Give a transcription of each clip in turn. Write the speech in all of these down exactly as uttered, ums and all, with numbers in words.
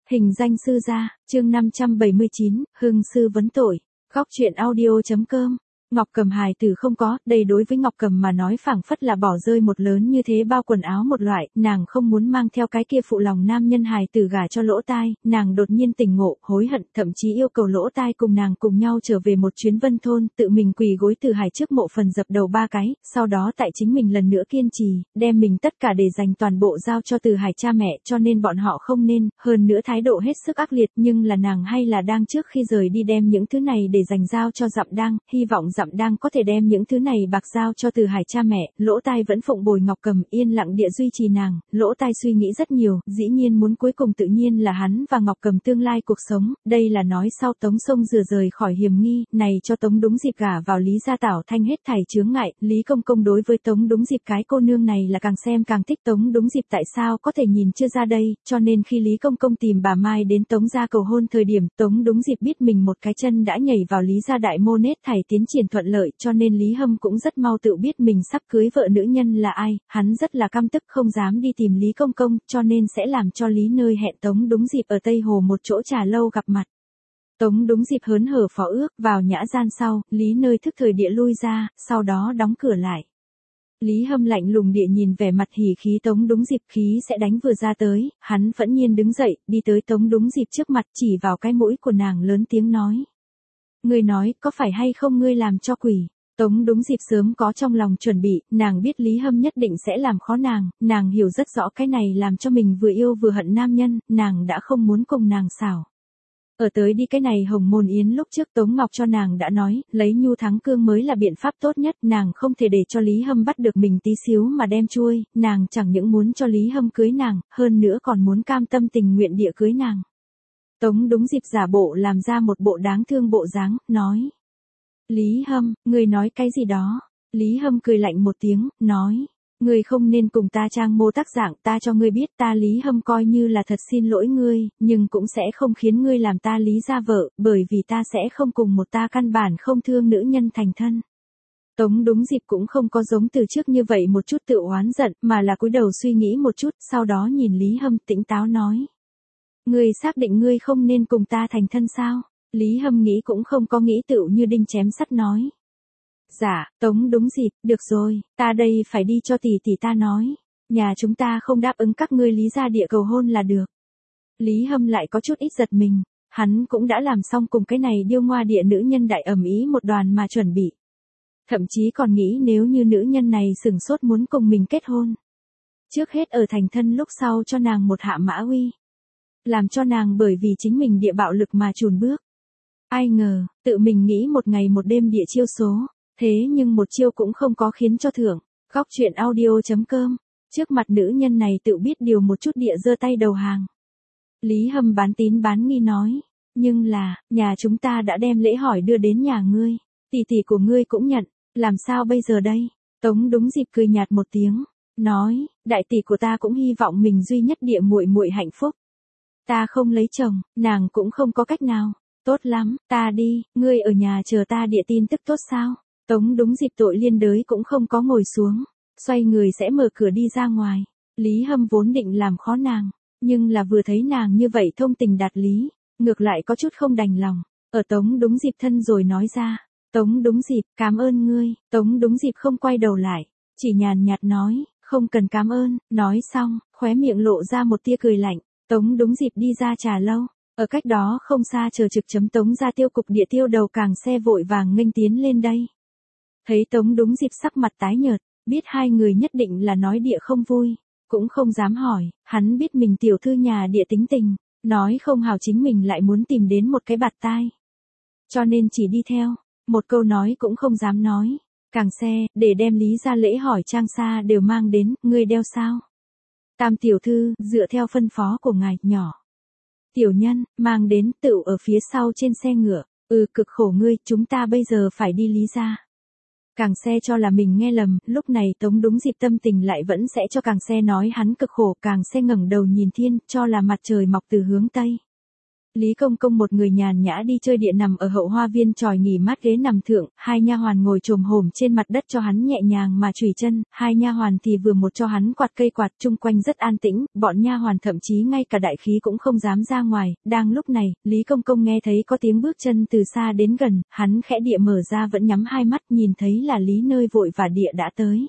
Hình danh sư gia, chương năm trăm bảy mươi chín, hưng sư vấn tội. Góc truyện audio.com. Ngọc Cầm hài tử không có, đây đối với Ngọc Cầm mà nói phảng phất là bỏ rơi một lớn như thế bao quần áo một loại, nàng không muốn mang theo cái kia phụ lòng nam nhân hài tử gả cho Lỗ Tai, nàng đột nhiên tỉnh ngộ, hối hận, thậm chí yêu cầu Lỗ Tai cùng nàng cùng nhau trở về một chuyến Vân thôn, tự mình quỳ gối Từ Hải trước mộ phần dập đầu ba cái, sau đó tại chính mình lần nữa kiên trì, đem mình tất cả để dành toàn bộ giao cho Từ Hải cha mẹ, cho nên bọn họ không nên, hơn nữa thái độ hết sức ác liệt, nhưng là nàng hay là đang trước khi rời đi đem những thứ này để dành giao cho Dặm Đang, hy vọng Dặm Đang có thể đem những thứ này bạc giao cho Từ Hải cha mẹ. Lỗ Tai vẫn phụng bồi Ngọc Cầm, yên lặng địa duy trì nàng. Lỗ Tai suy nghĩ rất nhiều, dĩ nhiên muốn cuối cùng tự nhiên là hắn và Ngọc Cầm tương lai cuộc sống, đây là nói sau Tống Sông rửa rời khỏi hiểm nghi, này cho Tống đúng dịp gả vào Lý gia Tảo Thanh hết thảy chướng ngại. Lý Công Công đối với Tống đúng dịp cái cô nương này là càng xem càng thích. Tống đúng dịp tại sao có thể nhìn chưa ra đây, cho nên khi Lý Công Công tìm bà Mai đến Tống gia cầu hôn thời điểm, Tống đúng dịp biết mình một cái chân đã nhảy vào Lý gia đại môn, hết thảy tiến triển thuận lợi, cho nên Lý Hâm cũng rất mau tự biết mình sắp cưới vợ nữ nhân là ai, hắn rất là căm tức không dám đi tìm Lý Công Công, cho nên sẽ làm cho Lý Nơi hẹn Tống đúng dịp ở Tây Hồ một chỗ trà lâu gặp mặt. Tống đúng dịp hớn hở phó ước, vào nhã gian sau, Lý Nơi thức thời địa lui ra, sau đó đóng cửa lại. Lý Hâm lạnh lùng địa nhìn vẻ mặt hỉ khí Tống đúng dịp, khí sẽ đánh vừa ra tới, hắn phẫn nhiên đứng dậy, đi tới Tống đúng dịp trước mặt, chỉ vào cái mũi của nàng lớn tiếng nói. Ngươi nói, có phải hay không ngươi làm cho quỷ? Tống đúng dịp sớm có trong lòng chuẩn bị, nàng biết Lý Hâm nhất định sẽ làm khó nàng, nàng hiểu rất rõ cái này làm cho mình vừa yêu vừa hận nam nhân, nàng đã không muốn cùng nàng xảo. Ở tới đi cái này hồng môn yến lúc trước Tống Ngọc cho nàng đã nói, lấy nhu thắng cương mới là biện pháp tốt nhất, nàng không thể để cho Lý Hâm bắt được mình tí xíu mà đem chuôi, nàng chẳng những muốn cho Lý Hâm cưới nàng, hơn nữa còn muốn cam tâm tình nguyện địa cưới nàng. Tống đúng dịp giả bộ làm ra một bộ đáng thương bộ dáng, nói. Lý Hâm, ngươi nói cái gì đó? Lý Hâm cười lạnh một tiếng, nói. Ngươi không nên cùng ta trang mô tác dạng, ta cho ngươi biết ta Lý Hâm coi như là thật xin lỗi ngươi, nhưng cũng sẽ không khiến ngươi làm ta Lý gia vợ, bởi vì ta sẽ không cùng một ta căn bản không thương nữ nhân thành thân. Tống đúng dịp cũng không có giống từ trước như vậy một chút tự oán giận, mà là cúi đầu suy nghĩ một chút, sau đó nhìn Lý Hâm tỉnh táo nói. Ngươi xác định ngươi không nên cùng ta thành thân sao? Lý Hâm nghĩ cũng không có nghĩ tựu như đinh chém sắt nói. Dạ, Tống đúng dịp, được rồi, ta đây phải đi cho tỷ tỷ ta nói. Nhà chúng ta không đáp ứng các ngươi Lý gia địa cầu hôn là được. Lý Hâm lại có chút ít giật mình, hắn cũng đã làm xong cùng cái này điêu ngoa địa nữ nhân đại ầm ý một đoàn mà chuẩn bị. Thậm chí còn nghĩ nếu như nữ nhân này sửng sốt muốn cùng mình kết hôn. Trước hết ở thành thân lúc sau cho nàng một hạ mã uy. Làm cho nàng bởi vì chính mình địa bạo lực mà chùn bước. Ai ngờ, tự mình nghĩ một ngày một đêm địa chiêu số, thế nhưng một chiêu cũng không có khiến cho thưởng. Góc truyện audio.com, trước mặt nữ nhân này tự biết điều một chút địa giơ tay đầu hàng. Lý Hâm bán tín bán nghi nói, nhưng là, nhà chúng ta đã đem lễ hỏi đưa đến nhà ngươi, tỷ tỷ của ngươi cũng nhận, làm sao bây giờ đây? Tống đúng dịp cười nhạt một tiếng, nói, đại tỷ của ta cũng hy vọng mình duy nhất địa muội muội hạnh phúc. Ta không lấy chồng, nàng cũng không có cách nào. Tốt lắm, ta đi, ngươi ở nhà chờ ta địa tin tức tốt sao? Tống đúng dịp tội liên đới cũng không có ngồi xuống, xoay người sẽ mở cửa đi ra ngoài. Lý Hâm vốn định làm khó nàng, nhưng là vừa thấy nàng như vậy thông tình đạt lý, ngược lại có chút không đành lòng. Ở Tống đúng dịp thân rồi nói ra, Tống đúng dịp, cảm ơn ngươi. Tống đúng dịp không quay đầu lại, chỉ nhàn nhạt nói, không cần cảm ơn. Nói xong, khóe miệng lộ ra một tia cười lạnh. Tống đúng dịp đi ra trà lâu. Ở cách đó không xa chờ trực chấm Tống ra tiêu cục địa tiêu đầu càng xe vội vàng nghênh tiến lên đây. Thấy Tống đúng dịp sắc mặt tái nhợt, biết hai người nhất định là nói địa không vui, cũng không dám hỏi, hắn biết mình tiểu thư nhà địa tính tình, nói không hào chính mình lại muốn tìm đến một cái bạt tai. Cho nên chỉ đi theo, một câu nói cũng không dám nói, càng xe, để đem Lý ra lễ hỏi trang xa đều mang đến, ngươi đeo sao? Tam tiểu thư, dựa theo phân phó của ngài, nhỏ. Tiểu nhân, mang đến, tựu ở phía sau trên xe ngựa, ừ cực khổ ngươi, chúng ta bây giờ phải đi Lý ra. Càng xe cho là mình nghe lầm, lúc này Tống đúng dịp tâm tình lại vẫn sẽ cho càng xe nói hắn cực khổ, càng xe ngẩng đầu nhìn thiên, cho là mặt trời mọc từ hướng Tây. Lý Công Công một người nhàn nhã đi chơi địa nằm ở hậu hoa viên tròi nghỉ mát ghế nằm thượng, hai nha hoàn ngồi chồm hổm trên mặt đất cho hắn nhẹ nhàng mà chùy chân, hai nha hoàn thì vừa một cho hắn quạt cây quạt, chung quanh rất an tĩnh, bọn nha hoàn thậm chí ngay cả đại khí cũng không dám ra ngoài. Đang lúc này, Lý Công Công nghe thấy có tiếng bước chân từ xa đến gần, hắn khẽ địa mở ra vẫn nhắm hai mắt, nhìn thấy là Lý Nơi vội và địa đã tới.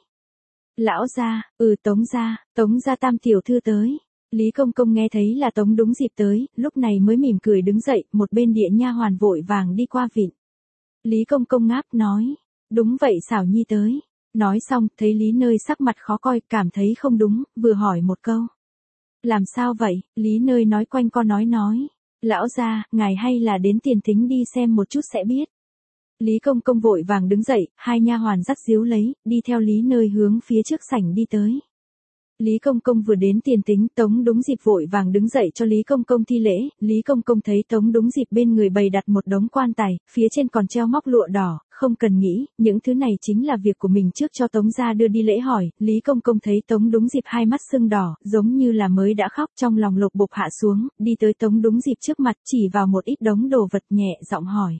Lão gia, ừ Tống gia, Tống gia tam tiểu thư tới. Lý Công Công nghe thấy là Tống đúng dịp tới, lúc này mới mỉm cười đứng dậy, một bên địa nha hoàn vội vàng đi qua vịn. Lý Công Công ngáp nói, đúng vậy xảo nhi tới. Nói xong, thấy Lý Nơi sắc mặt khó coi, cảm thấy không đúng, vừa hỏi một câu. Làm sao vậy? Lý Nơi nói quanh co nói nói. Lão gia, ngài hay là đến tiền thính đi xem một chút sẽ biết. Lý Công Công vội vàng đứng dậy, hai nha hoàn dắt díu lấy, đi theo Lý Nơi hướng phía trước sảnh đi tới. Lý Công Công vừa đến tiền tính, Tống đúng dịp vội vàng đứng dậy cho Lý Công Công thi lễ, Lý Công Công thấy Tống đúng dịp bên người bày đặt một đống quan tài, phía trên còn treo móc lụa đỏ, không cần nghĩ, những thứ này chính là việc của mình trước cho Tống gia đưa đi lễ hỏi, Lý Công Công thấy Tống đúng dịp hai mắt sưng đỏ, giống như là mới đã khóc, trong lòng lục bục hạ xuống, đi tới Tống đúng dịp trước mặt chỉ vào một ít đống đồ vật nhẹ giọng hỏi.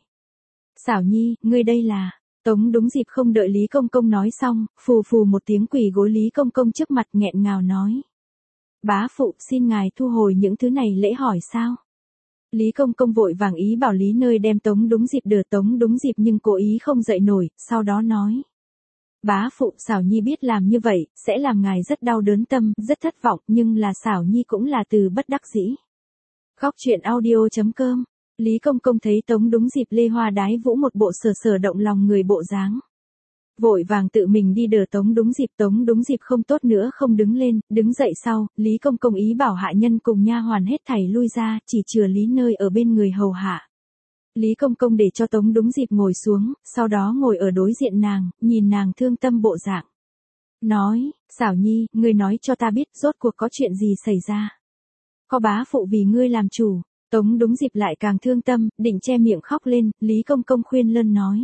Xảo nhi, ngươi đây là... Tống đúng dịp không đợi Lý Công Công nói xong, phù phù một tiếng quỳ gối Lý Công Công trước mặt nghẹn ngào nói. Bá phụ, xin ngài thu hồi những thứ này lễ hỏi sao? Lý Công Công vội vàng ý bảo Lý Nơi đem Tống đúng dịp đưa Tống đúng dịp nhưng cố ý không dậy nổi, sau đó nói. Bá phụ, xảo nhi biết làm như vậy, sẽ làm ngài rất đau đớn tâm, rất thất vọng, nhưng là xảo nhi cũng là từ bất đắc dĩ. Khóc chuyện audio chấm com. Lý Công Công thấy Tống đúng dịp lê hoa đái vũ một bộ sở sở động lòng người bộ dáng. Vội vàng tự mình đi đỡ Tống đúng dịp, Tống đúng dịp không tốt nữa không đứng lên, đứng dậy sau, Lý Công Công ý bảo hạ nhân cùng nha hoàn hết thảy lui ra, chỉ chừa Lý Nơi ở bên người hầu hạ. Lý Công Công để cho Tống đúng dịp ngồi xuống, sau đó ngồi ở đối diện nàng, nhìn nàng thương tâm bộ dạng. Nói, xảo nhi, ngươi nói cho ta biết rốt cuộc có chuyện gì xảy ra. Có bá phụ vì ngươi làm chủ. Tống đúng dịp lại càng thương tâm, định che miệng khóc lên, Lý Công Công khuyên lân nói.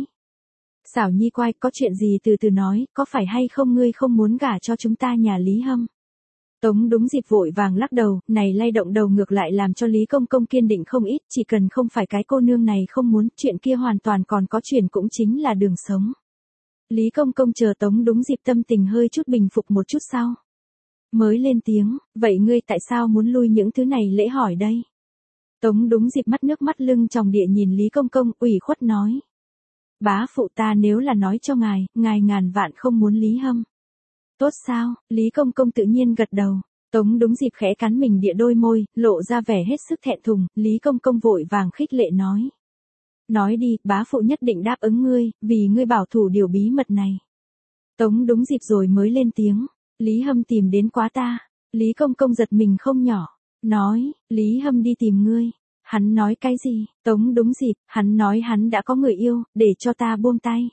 Xảo nhi quay, có chuyện gì từ từ nói, có phải hay không ngươi không muốn gả cho chúng ta nhà Lý Hâm? Tống đúng dịp vội vàng lắc đầu, này lay động đầu ngược lại làm cho Lý Công Công kiên định không ít, chỉ cần không phải cái cô nương này không muốn, chuyện kia hoàn toàn còn có chuyện cũng chính là đường sống. Lý Công Công chờ Tống đúng dịp tâm tình hơi chút bình phục một chút sau. Mới lên tiếng, vậy ngươi tại sao muốn lui những thứ này lễ hỏi đây? Tống đúng dịp mắt nước mắt lưng tròng địa nhìn Lý Công Công ủy khuất nói. Bá phụ ta nếu là nói cho ngài, ngài ngàn vạn không muốn Lý Hâm. Tốt sao, Lý Công Công tự nhiên gật đầu. Tống đúng dịp khẽ cắn mình địa đôi môi, lộ ra vẻ hết sức thẹn thùng, Lý Công Công vội vàng khích lệ nói. Nói đi, bá phụ nhất định đáp ứng ngươi, vì ngươi bảo thủ điều bí mật này. Tống đúng dịp rồi mới lên tiếng, Lý Hâm tìm đến quá ta. Lý Công Công giật mình không nhỏ. Nói, Lý Hâm đi tìm ngươi. Hắn nói cái gì? Tống đúng dịp, hắn nói hắn đã có người yêu, để cho ta buông tay.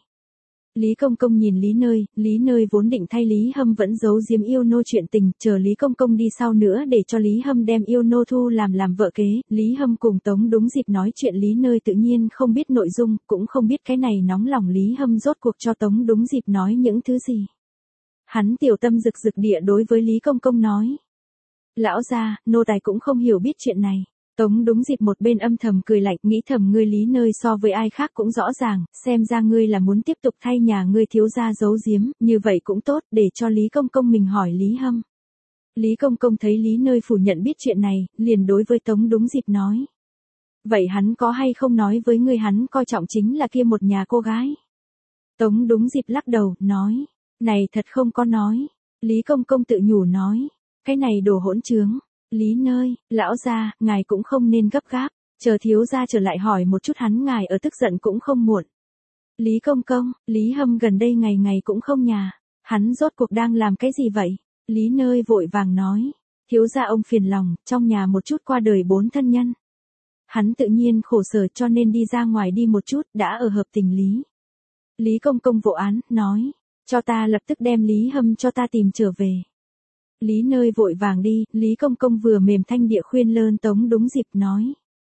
Lý Công Công nhìn Lý Nơi, Lý Nơi vốn định thay Lý Hâm vẫn giấu giếm yêu nô chuyện tình, chờ Lý Công Công đi sau nữa để cho Lý Hâm đem yêu nô thu làm làm vợ kế, Lý Hâm cùng Tống đúng dịp nói chuyện Lý Nơi tự nhiên không biết nội dung, cũng không biết cái này nóng lòng Lý Hâm rốt cuộc cho Tống đúng dịp nói những thứ gì. Hắn tiểu tâm rực rực địa đối với Lý Công Công nói. Lão gia, nô tài cũng không hiểu biết chuyện này. Tống đúng dịp một bên âm thầm cười lạnh, nghĩ thầm ngươi Lý Nơi so với ai khác cũng rõ ràng, xem ra ngươi là muốn tiếp tục thay nhà ngươi thiếu gia giấu giếm, như vậy cũng tốt, để cho Lý Công Công mình hỏi Lý Hâm. Lý Công Công thấy Lý Nơi phủ nhận biết chuyện này, liền đối với Tống đúng dịp nói. Vậy hắn có hay không nói với ngươi hắn coi trọng chính là kia một nhà cô gái? Tống đúng dịp lắc đầu, nói. Này thật không có nói. Lý Công Công tự nhủ nói. Cái này đồ hỗn trướng. Lý Nơi, lão gia, ngài cũng không nên gấp gáp, chờ thiếu gia trở lại hỏi một chút hắn ngài ở tức giận cũng không muộn. Lý Công Công, Lý Hâm gần đây ngày ngày cũng không nhà, hắn rốt cuộc đang làm cái gì vậy? Lý Nơi vội vàng nói, thiếu gia ông phiền lòng, trong nhà một chút qua đời bốn thân nhân. Hắn tự nhiên khổ sở cho nên đi ra ngoài đi một chút, đã ở hợp tình lý. Lý Công Công vỗ án, nói, cho ta lập tức đem Lý Hâm cho ta tìm trở về. Lý Nơi vội vàng đi, Lý Công Công vừa mềm thanh địa khuyên lơn Tống đúng dịp nói.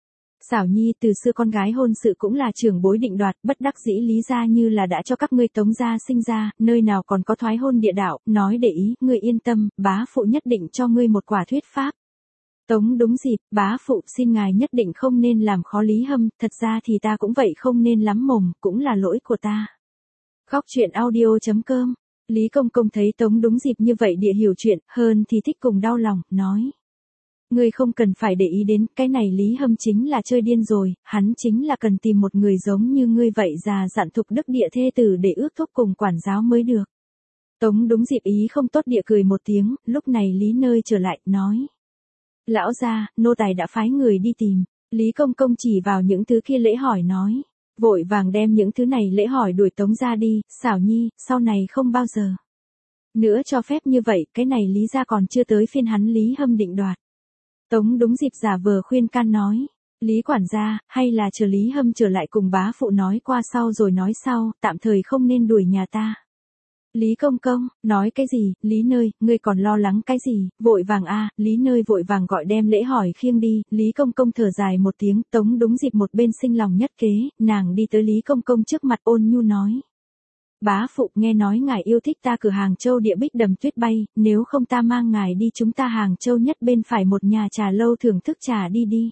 Xảo nhi từ xưa con gái hôn sự cũng là trưởng bối định đoạt, bất đắc dĩ Lý gia như là đã cho các ngươi Tống gia sinh ra, nơi nào còn có thoái hôn địa đạo, nói để ý, ngươi yên tâm, bá phụ nhất định cho ngươi một quả thuyết pháp. Tống đúng dịp, bá phụ xin ngài nhất định không nên làm khó Lý Hâm, thật ra thì ta cũng vậy không nên lắm mồm, cũng là lỗi của ta. Góc truyện audio.com. Lý Công Công thấy Tống đúng dịp như vậy địa hiểu chuyện, hơn thì thích cùng đau lòng, nói. Ngươi không cần phải để ý đến, cái này Lý Hâm chính là chơi điên rồi, hắn chính là cần tìm một người giống như ngươi vậy già dặn thục đức địa thê tử để ước thúc cùng quản giáo mới được. Tống đúng dịp ý không tốt địa cười một tiếng, lúc này Lý Nơi trở lại, nói. Lão gia, nô tài đã phái người đi tìm. Lý Công Công chỉ vào những thứ kia lễ hỏi nói. Vội vàng đem những thứ này lễ hỏi đuổi Tống ra đi, xảo nhi, sau này không bao giờ nữa cho phép như vậy, cái này Lý gia còn chưa tới phiên hắn Lý Hâm định đoạt. Tống đúng dịp giả vờ khuyên can nói. Lý quản gia, hay là chờ Lý Hâm trở lại cùng bá phụ nói qua sau rồi nói sau, tạm thời không nên đuổi nhà ta. Lý Công Công, nói cái gì, Lý Nơi, ngươi còn lo lắng cái gì, vội vàng a, Lý Nơi vội vàng gọi đem lễ hỏi khiêng đi, Lý Công Công thở dài một tiếng, Tống đúng dịp một bên sinh lòng nhất kế, nàng đi tới Lý Công Công trước mặt ôn nhu nói. Bá phụ nghe nói ngài yêu thích ta cửa Hàng Châu địa bích đầm tuyết bay, nếu không ta mang ngài đi chúng ta Hàng Châu nhất bên phải một nhà trà lâu thưởng thức trà đi đi.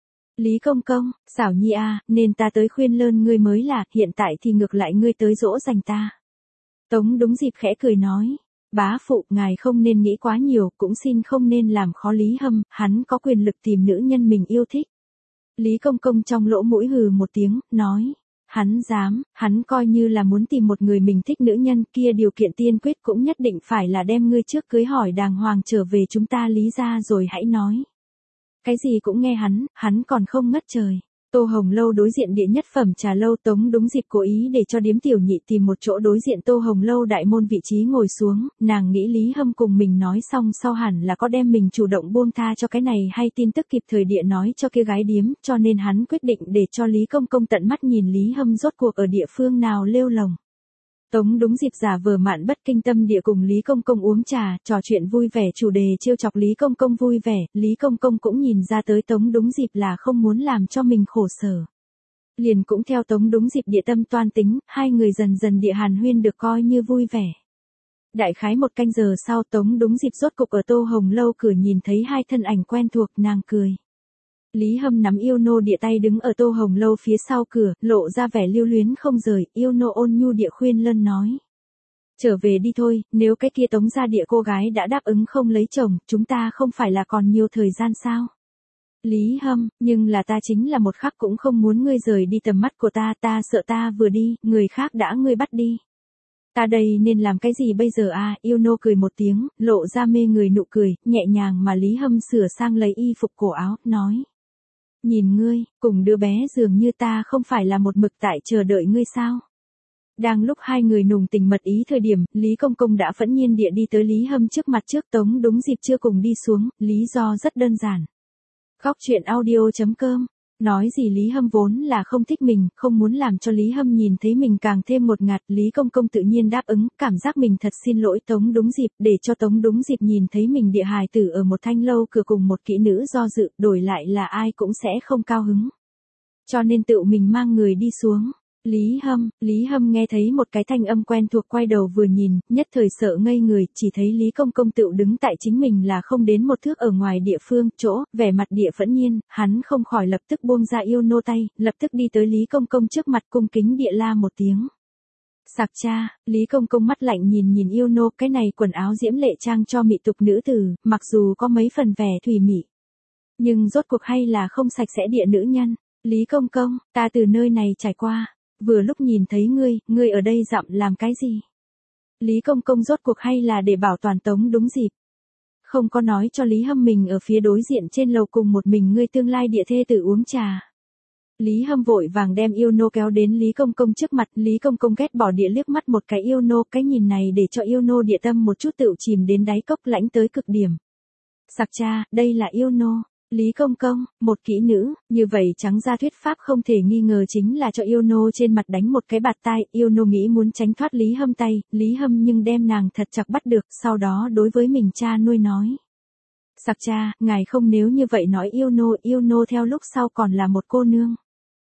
Lý Công Công, xảo nhi a, nên ta tới khuyên lơn ngươi mới là, hiện tại thì ngược lại ngươi tới dỗ dành ta. Tống đúng dịp khẽ cười nói, bá phụ, ngài không nên nghĩ quá nhiều, cũng xin không nên làm khó Lý Hâm, hắn có quyền lực tìm nữ nhân mình yêu thích. Lý Công Công trong lỗ mũi hừ một tiếng, nói, hắn dám, hắn coi như là muốn tìm một người mình thích nữ nhân kia điều kiện tiên quyết cũng nhất định phải là đem ngươi trước cưới hỏi đàng hoàng trở về chúng ta Lý gia rồi hãy nói. Cái gì cũng nghe hắn, hắn còn không ngất trời. Tô Hồng Lâu đối diện địa nhất phẩm trà lâu Tống đúng dịp cố ý để cho điếm tiểu nhị tìm một chỗ đối diện Tô Hồng Lâu đại môn vị trí ngồi xuống, nàng nghĩ Lý Hâm cùng mình nói xong sau hẳn là có đem mình chủ động buông tha cho cái này hay tin tức kịp thời địa nói cho kia gái điếm, cho nên hắn quyết định để cho Lý Công Công tận mắt nhìn Lý Hâm rốt cuộc ở địa phương nào lêu lồng. Tống đúng dịp giả vờ mạn bất kinh tâm địa cùng Lý Công Công uống trà, trò chuyện vui vẻ chủ đề trêu chọc Lý Công Công vui vẻ, Lý Công Công cũng nhìn ra tới Tống đúng dịp là không muốn làm cho mình khổ sở. Liền cũng theo Tống đúng dịp địa tâm toan tính, hai người dần dần địa hàn huyên được coi như vui vẻ. Đại khái một canh giờ sau Tống đúng dịp rốt cục ở Tô Hồng Lâu cửa nhìn thấy hai thân ảnh quen thuộc, nàng cười. Lý Hâm nắm yêu nô địa tay đứng ở Tô Hồng Lâu phía sau cửa, lộ ra vẻ lưu luyến không rời, yêu nô ôn nhu địa khuyên lân nói. Trở về đi thôi, nếu cái kia Tống gia địa cô gái đã đáp ứng không lấy chồng, chúng ta không phải là còn nhiều thời gian sao? Lý Hâm, nhưng là ta chính là một khắc cũng không muốn ngươi rời đi tầm mắt của ta, ta sợ ta vừa đi, người khác đã ngươi bắt đi. Ta đây nên làm cái gì bây giờ à, yêu nô cười một tiếng, lộ ra mê người nụ cười, nhẹ nhàng mà Lý Hâm sửa sang lấy y phục cổ áo, nói. Nhìn ngươi, cùng đứa bé dường như ta không phải là một mực tại chờ đợi ngươi sao? Đang lúc hai người nùng tình mật ý thời điểm, Lý Công Công đã phẫn nhiên địa đi tới Lý Hâm trước mặt trước Tống đúng dịp chưa cùng đi xuống, lý do rất đơn giản. Góc truyện audio.com. Nói gì Lý Hâm vốn là không thích mình, không muốn làm cho Lý Hâm nhìn thấy mình càng thêm một ngạt, Lý Công Công tự nhiên đáp ứng, cảm giác mình thật xin lỗi Tống đúng dịp, để cho Tống đúng dịp nhìn thấy mình địa hài tử ở một thanh lâu cửa cùng một kỹ nữ do dự, đổi lại là ai cũng sẽ không cao hứng. Cho nên tự mình mang người đi xuống. Lý Hâm, Lý Hâm nghe thấy một cái thanh âm quen thuộc quay đầu vừa nhìn, nhất thời sợ ngây người, chỉ thấy Lý Công Công tự đứng tại chính mình là không đến một thước ở ngoài địa phương, chỗ, vẻ mặt địa phẫn nhiên, hắn không khỏi lập tức buông ra yêu nô tay, lập tức đi tới Lý Công Công trước mặt cung kính địa la một tiếng. Sạc cha, Lý Công Công mắt lạnh nhìn nhìn yêu nô, cái này quần áo diễm lệ trang cho mị tục nữ tử, mặc dù có mấy phần vẻ thủy mị, nhưng rốt cuộc hay là không sạch sẽ địa nữ nhân. Lý Công Công, ta từ nơi này trải qua. Vừa lúc nhìn thấy ngươi, ngươi ở đây dặm làm cái gì? Lý Công Công rốt cuộc hay là để bảo toàn Tống đúng dịp. Không có nói cho Lý Hâm mình ở phía đối diện trên lầu cùng một mình ngươi tương lai địa thê tử uống trà. Lý Hâm vội vàng đem yêu nô kéo đến Lý Công Công trước mặt, Lý Công Công ghét bỏ địa liếc mắt một cái yêu nô, cái nhìn này để cho yêu nô địa tâm một chút tựu chìm đến đáy cốc lãnh tới cực điểm. Sặc cha, đây là yêu nô. Lý Công Công, một kỹ nữ, như vậy trắng ra thuyết pháp không thể nghi ngờ chính là cho yêu nô trên mặt đánh một cái bạt tai, yêu nô nghĩ muốn tránh thoát Lý Hâm tay, Lý Hâm nhưng đem nàng thật chặt bắt được, sau đó đối với mình cha nuôi nói. Sặc cha, ngài không nếu như vậy nói yêu nô, yêu nô theo lúc sau còn là một cô nương.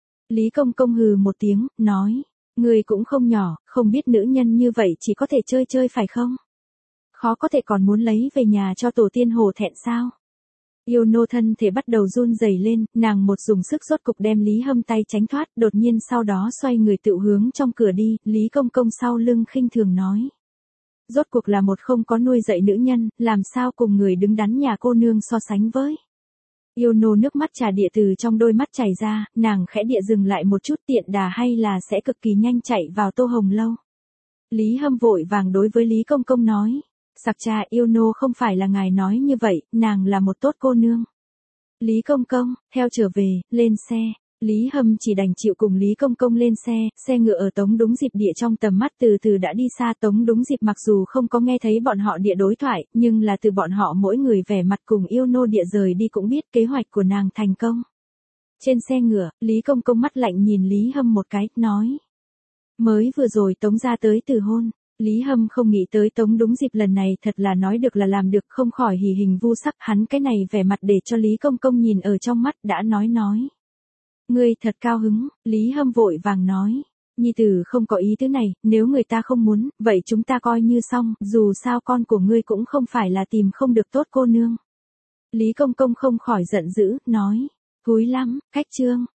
Lý Công Công hừ một tiếng, nói, người cũng không nhỏ, không biết nữ nhân như vậy chỉ có thể chơi chơi phải không? Khó có thể còn muốn lấy về nhà cho tổ tiên hổ thẹn sao? Yêu nô thân thể bắt đầu run rẩy lên, nàng một dùng sức rốt cục đem Lý Hâm tay tránh thoát, đột nhiên sau đó xoay người tự hướng trong cửa đi, Lý Công Công sau lưng khinh thường nói. Rốt cuộc là một không có nuôi dạy nữ nhân, làm sao cùng người đứng đắn nhà cô nương so sánh với. Yêu nô nước mắt trà địa từ trong đôi mắt chảy ra, nàng khẽ địa dừng lại một chút tiện đà hay là sẽ cực kỳ nhanh chạy vào Tô Hồng Lâu. Lý Hâm vội vàng đối với Lý Công Công nói. Sặc cha yêu nô không phải là ngài nói như vậy, nàng là một tốt cô nương. Lý Công Công, theo trở về, lên xe. Lý Hâm chỉ đành chịu cùng Lý Công Công lên xe, xe ngựa ở Tống Đúng Dịp địa trong tầm mắt từ từ đã đi xa. Tống Đúng Dịp mặc dù không có nghe thấy bọn họ địa đối thoại, nhưng là từ bọn họ mỗi người vẻ mặt cùng yêu nô địa rời đi cũng biết kế hoạch của nàng thành công. Trên xe ngựa, Lý Công Công mắt lạnh nhìn Lý Hâm một cái, nói. Mới vừa rồi Tống ra tới từ hôn. Lý Hâm không nghĩ tới Tống Đúng Dịp lần này thật là nói được là làm được, không khỏi hỉ hình vu sắc, hắn cái này vẻ mặt để cho Lý Công Công nhìn ở trong mắt, đã nói nói. Ngươi thật cao hứng, Lý Hâm vội vàng nói. Nhi tử không có ý tứ này, nếu người ta không muốn, vậy chúng ta coi như xong, dù sao con của ngươi cũng không phải là tìm không được tốt cô nương. Lý Công Công không khỏi giận dữ, nói. Thúi lắm, cách trương,